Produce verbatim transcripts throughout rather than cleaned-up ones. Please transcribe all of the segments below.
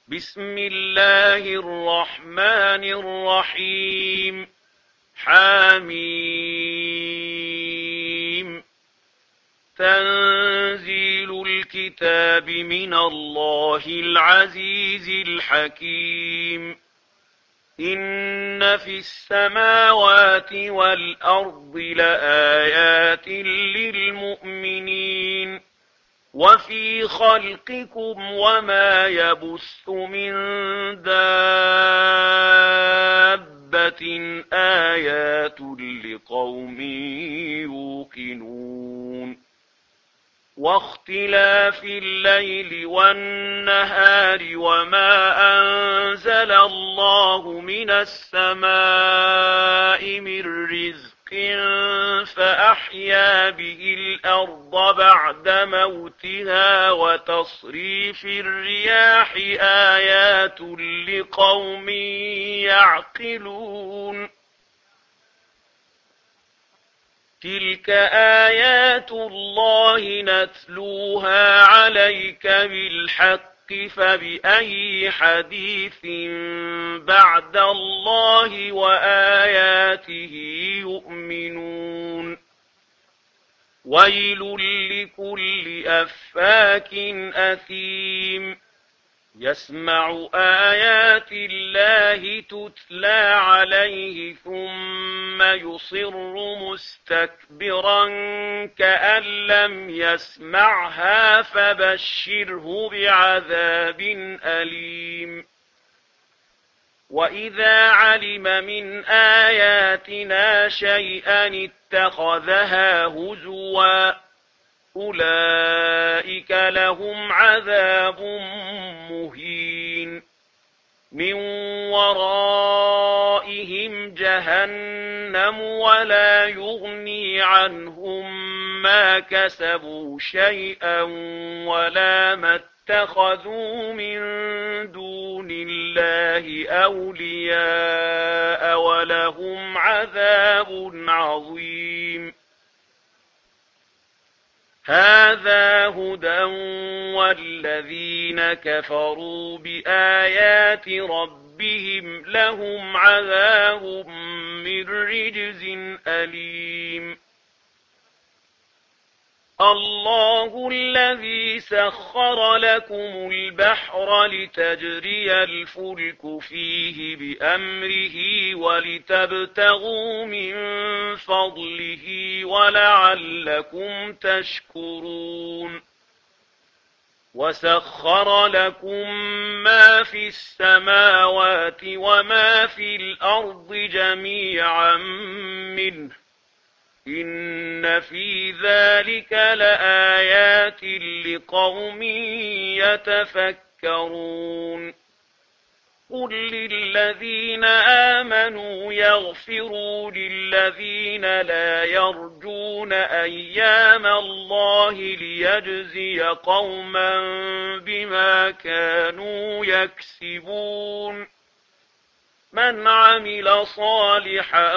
بسم الله الرحمن الرحيم. حميم. تنزيل الكتاب من الله العزيز الحكيم. إن في السماوات والأرض لآيات للمؤمنين وفي خلقكم وما يبث من دابة آيات لقوم يوقنون. واختلاف الليل والنهار وما أنزل الله من السماء من رزق فأحيا به الأرض بعد موتها وتصريف الرياح آيات لقوم يعقلون. تلك آيات الله نتلوها عليك بالحق فبأي حديث بعد الله وآياته يؤمنون. ويل لكل أفاك أثيم يسمع آيات الله تتلى عليه ثم يصر مستكبرا كأن لم يسمعها فبشره بعذاب أليم. وإذا علم من آياتنا شيئا اتخذها هزوا أولئك لهم عذاب مهين من ورائهم جهنم ولا يغني عنهم ما كسبوا شيئا ولا ما اتخذوا من دون الله أولياء ولهم عذاب عظيم. هذا هدى والذين كفروا بآيات ربهم لهم عذاب من رجز أليم. الله الذي سخر لكم البحر لتجري الفلك فيه بأمره ولتبتغوا من فضله ولعلكم تشكرون. وسخر لكم ما في السماوات وما في الأرض جميعا منه إن في ذلك لآيات لقوم يتفكرون. قل للذين آمنوا يغفروا للذين لا يرجون أيام الله ليجزي قوما بما كانوا يكسبون. من عمل صالحا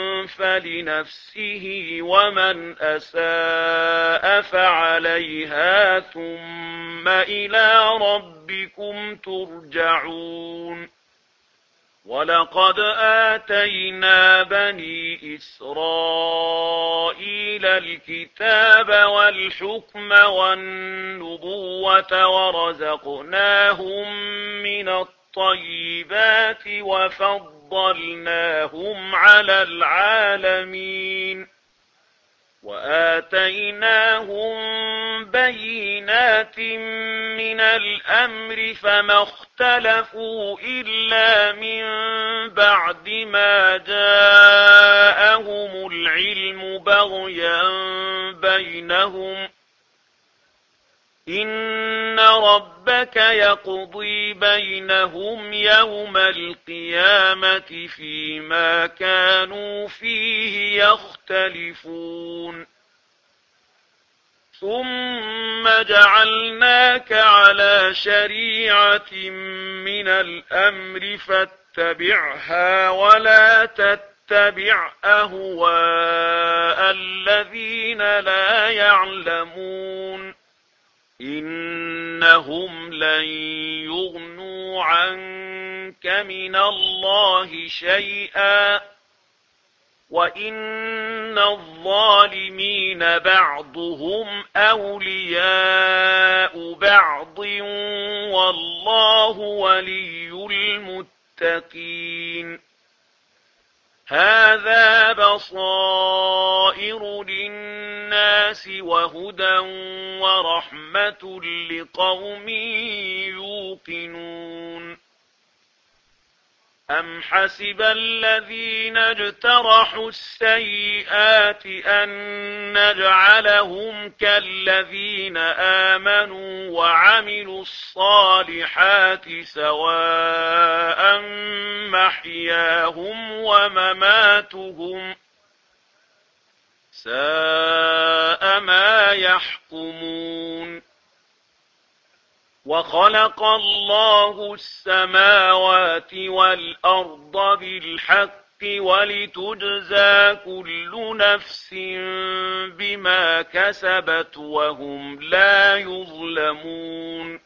فلنفسه ومن أساء فعليها ثم إلى ربكم ترجعون. ولقد آتينا بني إسرائيل الكتاب والحكم والنبوة ورزقناهم من الطيبات وفضلناهم على العالمين وآتيناهم بينات من الأمر فما اختلفوا إلا من بعد ما جاءهم العلم بغيا بينهم إن ربك يقضي بينهم يوم القيامة فيما كانوا فيه يختلفون. ثم جعلناك على شريعة من الأمر فاتبعها ولا تتبع أهواء الذين لا يعلمون إنهم لن يغنوا عنك من الله شيئا وإن الظالمين بعضهم أولياء بعض والله ولي المتقين هذا بصائر للناس وهدى ورحمة لقوم يوقنون أم حسب الذين اجترحوا السيئات أن نجعلهم كالذين آمنوا وعملوا الصالحات سواء محياهم ومماتهم ساء ما يحكمون وخلق الله السماوات والأرض بالحق ولتجزى كل نفس بما كسبت وهم لا يظلمون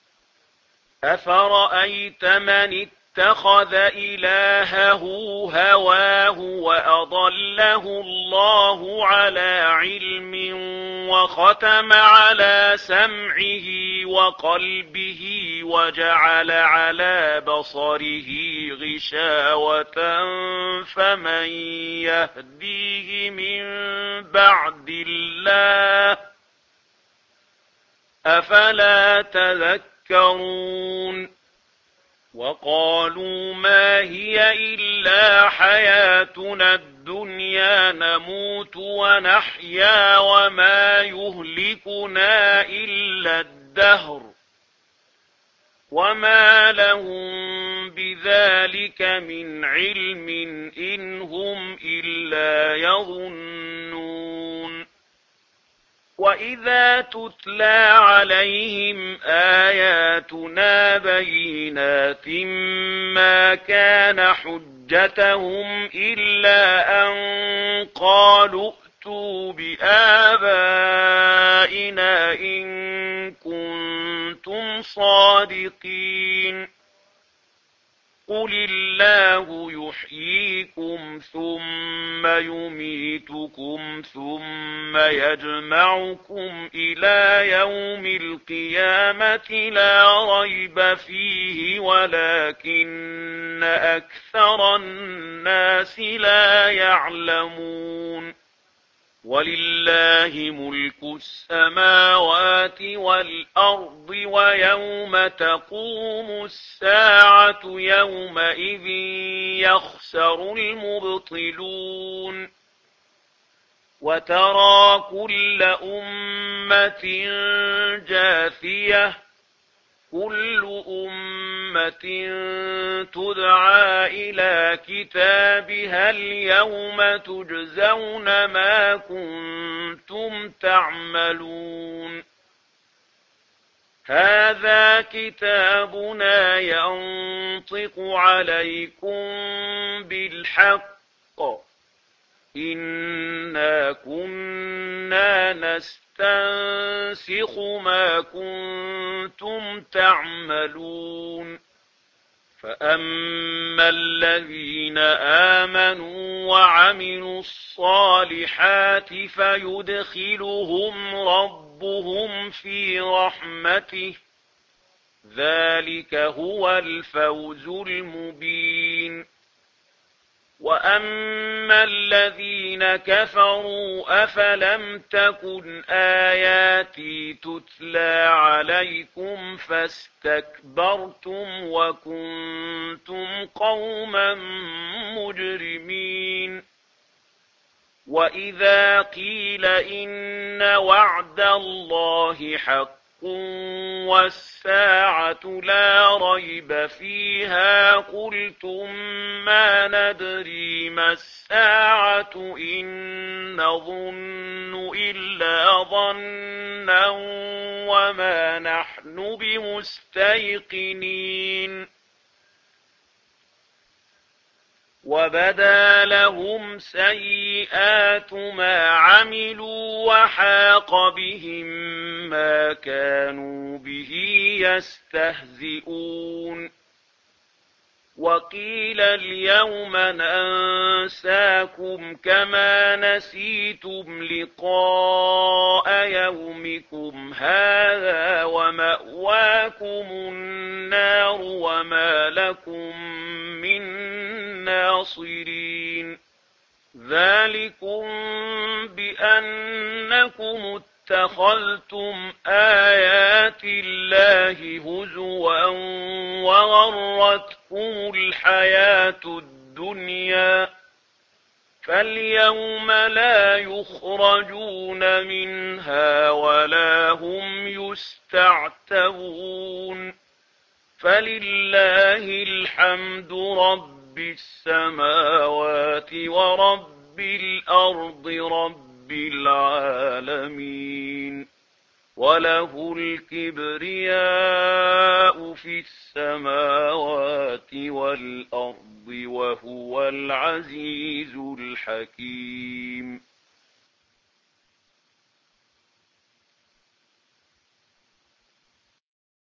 أفرأيت من اتخذ إلهه هواه وأضله الله على علم وختم على سمعه وقلبه وجعل على بصره غشاوة فمن يهديه من بعد الله أفلا تذكرون وقالوا ما هي إلا حياتنا الدنيا نموت ونحيا وما يهلكنا إلا الدهر وما لهم بذلك من علم إن هم إلا يظنون وإذا تتلى عليهم آياتنا بينات ما كان حجتهم إلا أن قالوا ائتوا بآبائنا إن كنتم صادقين قل الله يحييكم ثم يميتكم ثم يجمعكم إلى يوم القيامة لا ريب فيه ولكن أكثر الناس لا يعلمون ولله ملك السماوات والأرض ويوم تقوم الساعة يومئذ يخسر المبطلون وترى كل أمة جاثية كل أمة تدعى إلى كتابها اليوم تجزون ما كنتم تعملون هذا كتابنا ينطق عليكم بالحق إنا كنا نستنسخ ما كنتم تعملون فأما الذين آمنوا وعملوا الصالحات فيدخلهم ربهم في رحمته ذلك هو الفوز المبين وأما الذين كفروا أفلم تكن آياتي تتلى عليكم فاستكبرتم وكنتم قوما مجرمين وإذا قيل إن وعد الله حق والساعة لا ريب فيها قلتم ما ندري ما الساعة إن نظن إلا ظنا وما نحن بمستيقنين وبدا لهم سيئات ما عملوا وحاق بهم ما كانوا به يستهزئون وقيل اليوم ننساكم كما نسيتم لقاء يومكم هذا ومأواكم النار وما لكم من ناصرين ذلكم بأنكم اتخذتم آيات الله هزوا وغرتكم الحياة الدنيا فاليوم لا يخرجون منها ولا هم يستعتبون فلله الحمد رب السماوات ورب الأرض رب العالمين وله الكبرياء في السماوات والأرض وهو العزيز الحكيم